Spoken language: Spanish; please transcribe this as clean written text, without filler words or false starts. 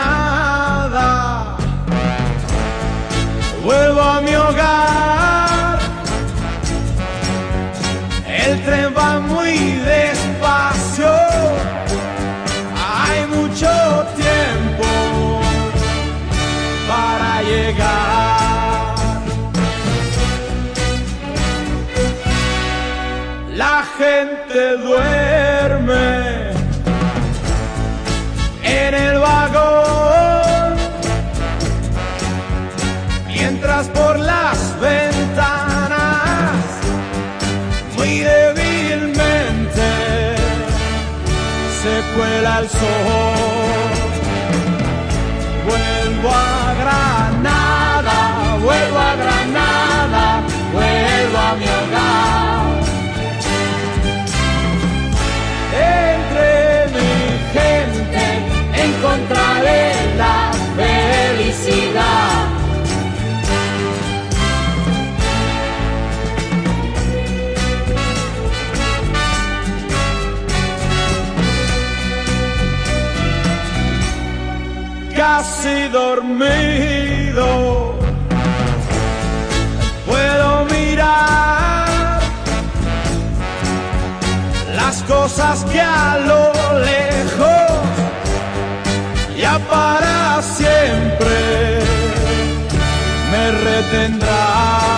Granada, vuelvo a mi hogar. El tren va muy despacio, hay mucho tiempo para llegar. La gente duerme en el vagón, mientras por las ventanas muy débilmente se cuela el sol. Vuelvo a Granada, vuelvo a Granada, vuelvo a mi hogar. Entre mi gente encontraré la felicidad. Casi dormido puedo mirar las cosas que a lo lejos ya para siempre me retendrán.